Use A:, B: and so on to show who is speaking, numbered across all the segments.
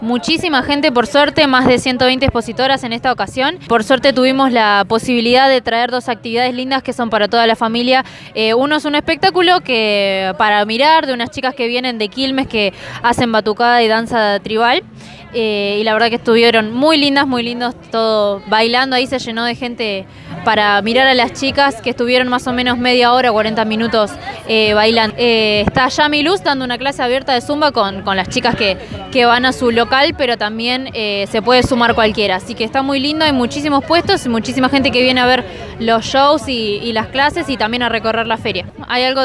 A: Muchísima gente, por suerte, más de 120 expositoras en esta ocasión. Por suerte tuvimos la posibilidad de traer dos actividades lindas que son para toda la familia. Uno es un espectáculo que para mirar de unas chicas que vienen de Quilmes que hacen batucada y danza tribal. Y la verdad que estuvieron muy lindos, todo bailando. Ahí se llenó de gente para mirar a las chicas que estuvieron más o menos media hora, 40 minutos bailando. Está Yami Luz dando una clase abierta de Zumba con las chicas que van a su local, pero también se puede sumar cualquiera. Así que está muy lindo, hay muchísimos puestos, muchísima gente que viene a ver los shows y las clases y también a recorrer la feria. Hay algo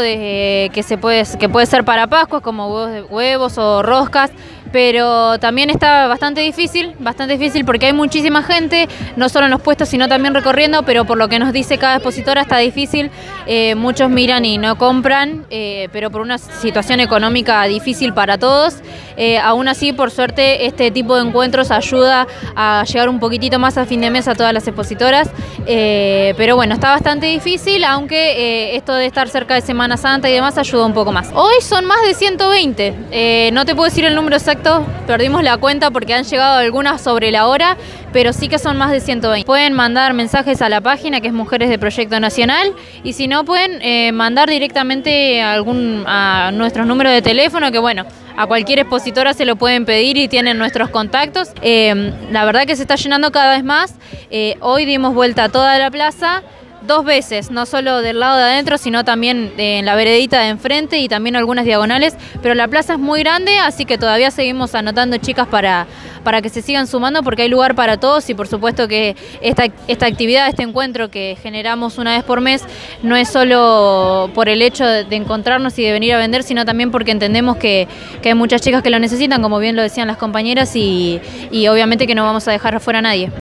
A: que puede ser para Pascuas, como huevos o roscas, pero también está bastante difícil porque hay muchísima gente, no solo en los puestos sino también recorriendo, pero por lo que nos dice cada expositora está difícil, muchos miran y no compran, pero por una situación económica difícil para todos. Aún así, por suerte, este tipo de encuentros ayuda a llegar un poquitito más a fin de mes a todas las expositoras, pero bueno, está bastante difícil, aunque esto de estar cerca de Semana Santa y demás ayuda un poco más. Hoy son más de 120, no te puedo decir el número exacto, perdimos la cuenta porque han llegado algunas sobre la hora, pero sí que son más de 120. Pueden mandar mensajes a la página que es Mujeres de Proyecto Nacional, y si no pueden mandar directamente a nuestros números de teléfono, que bueno, a cualquier expositora se lo pueden pedir y tienen nuestros contactos. La verdad que se está llenando cada vez más. Hoy dimos vuelta a toda la plaza 2 veces, no solo del lado de adentro, sino también en la veredita de enfrente y también algunas diagonales, pero la plaza es muy grande, así que todavía seguimos anotando chicas para que se sigan sumando, porque hay lugar para todos, y por supuesto que esta actividad, este encuentro que generamos una vez por mes, no es solo por el hecho de encontrarnos y de venir a vender, sino también porque entendemos que hay muchas chicas que lo necesitan, como bien lo decían las compañeras, y obviamente que no vamos a dejar afuera a nadie.